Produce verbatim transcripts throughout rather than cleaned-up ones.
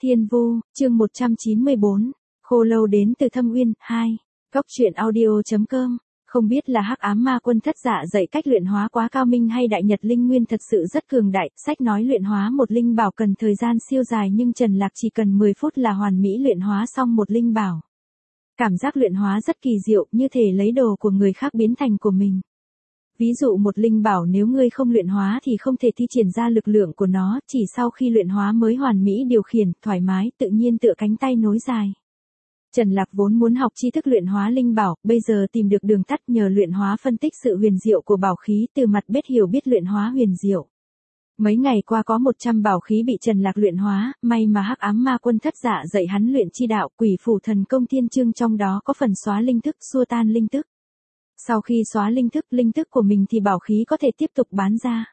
Thiên Vu, chương một trăm chín mươi bốn, Khô Lâu đến từ Thâm Uyên, hai, Góc truyện audio.com. Không biết là Hắc Ám Ma Quân thất dạ dạy cách luyện hóa quá cao minh hay Đại Nhật Linh Nguyên thật sự rất cường đại, sách nói luyện hóa một linh bảo cần thời gian siêu dài nhưng Trần Lạc chỉ cần mười phút là hoàn mỹ luyện hóa xong một linh bảo. Cảm giác luyện hóa rất kỳ diệu, như thể lấy đồ của người khác biến thành của mình. Ví dụ một linh bảo nếu ngươi không luyện hóa thì không thể thi triển ra lực lượng của nó, chỉ sau khi luyện hóa mới hoàn mỹ điều khiển, thoải mái, tự nhiên tựa cánh tay nối dài. Trần Lạc vốn muốn học tri thức luyện hóa linh bảo, bây giờ tìm được đường tắt nhờ luyện hóa phân tích sự huyền diệu của bảo khí, từ mặt bết hiểu biết luyện hóa huyền diệu. Mấy ngày qua có một trăm bảo khí bị Trần Lạc luyện hóa, may mà Hắc Ám Ma Quân thất dạ dạy hắn luyện chi đạo, Quỷ Phủ Thần Công Thiên Chương trong đó có phần xóa linh thức, xua tan linh tức. Sau khi xóa linh thức, linh thức của mình thì bảo khí có thể tiếp tục bán ra.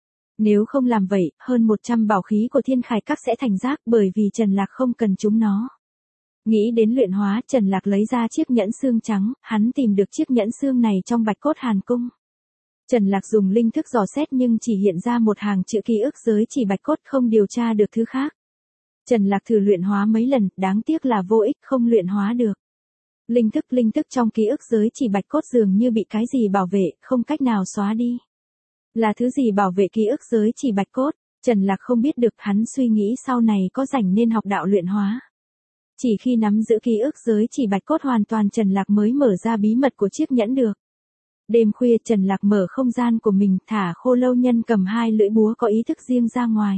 Nếu không làm vậy, hơn một trăm bảo khí của Thiên Khải Các sẽ thành rác bởi vì Trần Lạc không cần chúng nó. Nghĩ đến luyện hóa, Trần Lạc lấy ra chiếc nhẫn xương trắng, hắn tìm được chiếc nhẫn xương này trong Bạch Cốt Hàn Cung. Trần Lạc dùng linh thức dò xét nhưng chỉ hiện ra một hàng chữ ký ức giới chỉ Bạch Cốt, không điều tra được thứ khác. Trần Lạc thử luyện hóa mấy lần, đáng tiếc là vô ích, không luyện hóa được. Linh thức linh thức trong ký ức giới chỉ Bạch Cốt dường như bị cái gì bảo vệ, không cách nào xóa đi. Là thứ gì bảo vệ ký ức giới chỉ Bạch Cốt? Trần Lạc không biết được, hắn suy nghĩ sau này có rảnh nên học đạo luyện hóa. Chỉ khi nắm giữ ký ức giới chỉ Bạch Cốt hoàn toàn Trần Lạc mới mở ra bí mật của chiếc nhẫn được. Đêm khuya Trần Lạc mở không gian của mình, thả Khô Lâu Nhân cầm hai lưỡi búa có ý thức riêng ra ngoài.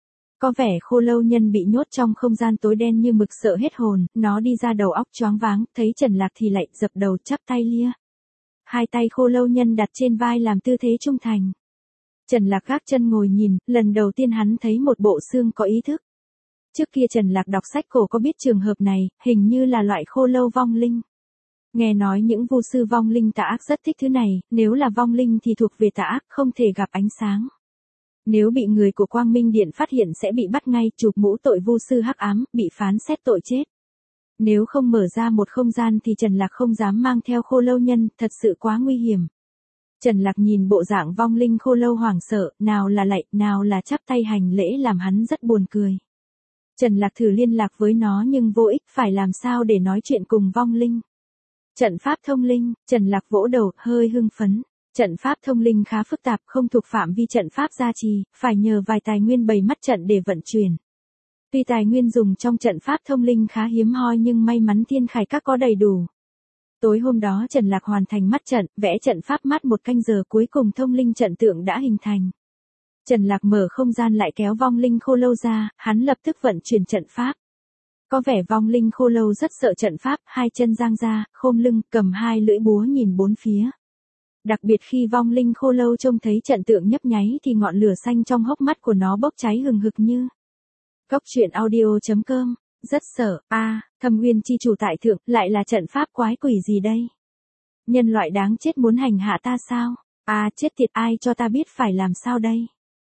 Có vẻ Khô Lâu Nhân bị nhốt trong không gian tối đen như mực sợ hết hồn, nó đi ra đầu óc choáng váng, thấy Trần Lạc thì lại dập đầu chắp tay lia. Hai tay Khô Lâu Nhân đặt trên vai làm tư thế trung thành. Trần Lạc gác chân ngồi nhìn, lần đầu tiên hắn thấy một bộ xương có ý thức. Trước kia Trần Lạc đọc sách cổ có biết trường hợp này, hình như là loại khô lâu vong linh. Nghe nói những vu sư vong linh tà ác rất thích thứ này, nếu là vong linh thì thuộc về tà ác, không thể gặp ánh sáng. Nếu bị người của Quang Minh Điện phát hiện sẽ bị bắt ngay, chụp mũ tội vu sư hắc ám, bị phán xét tội chết. Nếu không mở ra một không gian thì Trần Lạc không dám mang theo Khô Lâu Nhân, thật sự quá nguy hiểm. Trần Lạc nhìn bộ dạng vong linh khô lâu hoảng sợ, nào là lạy, nào là chắp tay hành lễ làm hắn rất buồn cười. Trần Lạc thử liên lạc với nó nhưng vô ích, phải làm sao để nói chuyện cùng vong linh. Trận pháp thông linh, Trần Lạc vỗ đầu, hơi hưng phấn. Trận pháp thông linh khá phức tạp, không thuộc phạm vi trận pháp gia trì, phải nhờ vài tài nguyên bày mắt trận để vận chuyển. Tuy tài nguyên dùng trong trận pháp thông linh khá hiếm hoi nhưng may mắn Thiên Khải Các có đầy đủ. Tối hôm đó Trần Lạc hoàn thành mắt trận, vẽ trận pháp mắt một canh giờ cuối cùng thông linh trận tượng đã hình thành. Trần Lạc mở không gian lại kéo vong linh khô lâu ra, hắn lập tức vận chuyển trận pháp. Có vẻ vong linh khô lâu rất sợ trận pháp, hai chân giang ra, khom lưng, cầm hai lưỡi búa nhìn bốn phía. Đặc biệt khi vong linh khô lâu trông thấy trận tượng nhấp nháy thì ngọn lửa xanh trong hốc mắt của nó bốc cháy hừng hực như. Góc truyện audio.com, rất sợ, a à, Thâm Uyên chi chủ tại thượng, lại là trận pháp quái quỷ gì đây? Nhân loại đáng chết muốn hành hạ ta sao? A à, chết tiệt, ai cho ta biết phải làm sao đây?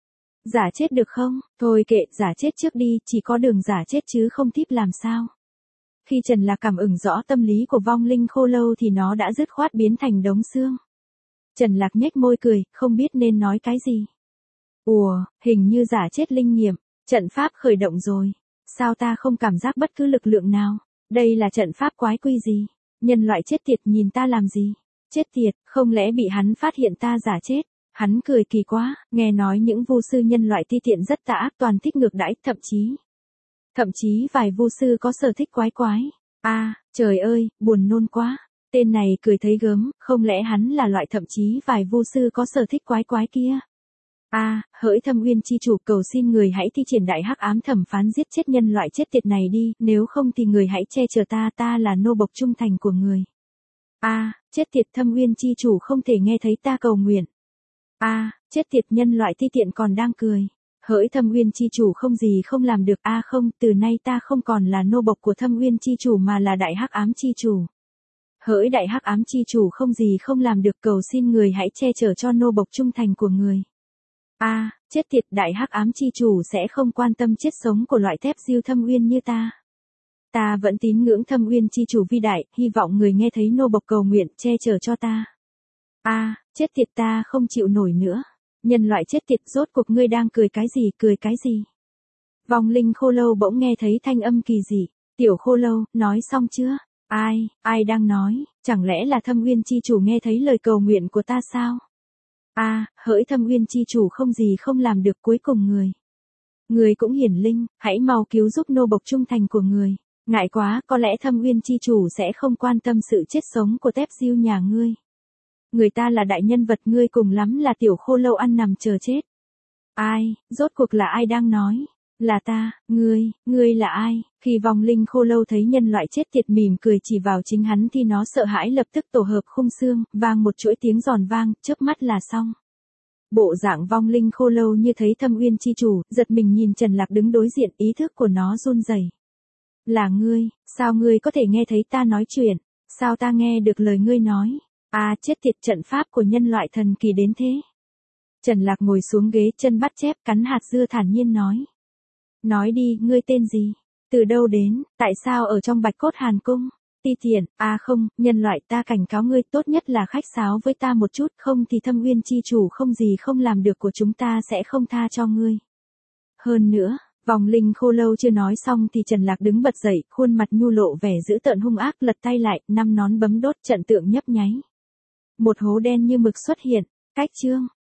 Giả chết được không? Thôi kệ, giả chết trước đi, chỉ có đường giả chết chứ không tiếp làm sao? Khi Trần Lạc cảm ứng rõ tâm lý của vong linh khô lâu thì nó đã dứt khoát biến thành đống xương. Trần Lạc nhếch môi cười, không biết nên nói cái gì. Ủa, hình như giả chết linh nghiệm, trận pháp khởi động rồi. Sao ta không cảm giác bất cứ lực lượng nào? Đây là trận pháp quái quỷ gì? Nhân loại chết tiệt nhìn ta làm gì? Chết tiệt, không lẽ bị hắn phát hiện ta giả chết? Hắn cười kỳ quá, nghe nói những vu sư nhân loại ti tiện rất tà ác toàn thích ngược đãi, thậm chí. Thậm chí vài vu sư có sở thích quái quái. A, à, trời ơi, buồn nôn quá. Tên này cười thấy gớm, không lẽ hắn là loại thậm chí vài vu sư có sở thích quái quái kia? A, à, hỡi Thâm Uyên chi chủ, cầu xin người hãy thi triển đại hắc ám thẩm phán giết chết nhân loại chết tiệt này đi, nếu không thì người hãy che chở ta, ta là nô bộc trung thành của người. A, à, chết tiệt, Thâm Uyên chi chủ không thể nghe thấy ta cầu nguyện. A, à, chết tiệt, nhân loại ti tiện còn đang cười. Hỡi Thâm Uyên chi chủ không gì không làm được. A à không, từ nay ta không còn là nô bộc của Thâm Uyên chi chủ mà là đại hắc ám chi chủ. Hỡi đại hắc ám chi chủ không gì không làm được, cầu xin người hãy che chở cho nô bộc trung thành của người. A, à, chết tiệt, đại hắc ám chi chủ sẽ không quan tâm chết sống của loại thép diêu Thâm Uyên như ta. Ta vẫn tín ngưỡng Thâm Uyên chi chủ vĩ đại, hy vọng người nghe thấy nô bộc cầu nguyện che chở cho ta. A, à, chết tiệt, ta không chịu nổi nữa. Nhân loại chết tiệt, rốt cuộc ngươi đang cười cái gì, cười cái gì? Vong linh khô lâu bỗng nghe thấy thanh âm kỳ dị. Tiểu khô lâu, nói xong chưa? Ai, ai đang nói, chẳng lẽ là Thâm Uyên chi chủ nghe thấy lời cầu nguyện của ta sao? A, à, hỡi Thâm Uyên chi chủ không gì không làm được, cuối cùng người. Người cũng hiển linh, hãy mau cứu giúp nô bộc trung thành của người. Ngại quá, có lẽ Thâm Uyên chi chủ sẽ không quan tâm sự chết sống của Tép Diêu nhà ngươi. Người ta là đại nhân vật, ngươi cùng lắm là tiểu khô lâu ăn nằm chờ chết. Ai, rốt cuộc là ai đang nói? Là ta, ngươi, ngươi là ai? Khi vong linh khô lâu thấy nhân loại chết tiệt mỉm cười chỉ vào chính hắn thì nó sợ hãi lập tức tổ hợp khung xương, vang một chuỗi tiếng giòn vang, chớp mắt là xong. Bộ dạng vong linh khô lâu như thấy Thâm Uyên chi chủ, giật mình nhìn Trần Lạc đứng đối diện, ý thức của nó run rẩy. Là ngươi, sao ngươi có thể nghe thấy ta nói chuyện? Sao ta nghe được lời ngươi nói? À, chết tiệt, trận pháp của nhân loại thần kỳ đến thế. Trần Lạc ngồi xuống ghế, chân bắt chép, cắn hạt dưa thản nhiên nói. Nói đi, ngươi tên gì? Từ đâu đến? Tại sao ở trong Bạch Cốt Hàn Cung? Ti Tiện, à không, nhân loại, ta cảnh cáo ngươi tốt nhất là khách sáo với ta một chút, không thì Thâm Uyên chi chủ không gì không làm được của chúng ta sẽ không tha cho ngươi. Hơn nữa, vong linh khô lâu chưa nói xong thì Trần Lạc đứng bật dậy, khuôn mặt nhu lộ vẻ dữ tợn hung ác, lật tay lại, năm nón bấm đốt, trận tượng nhấp nháy. Một hố đen như mực xuất hiện, cách chương.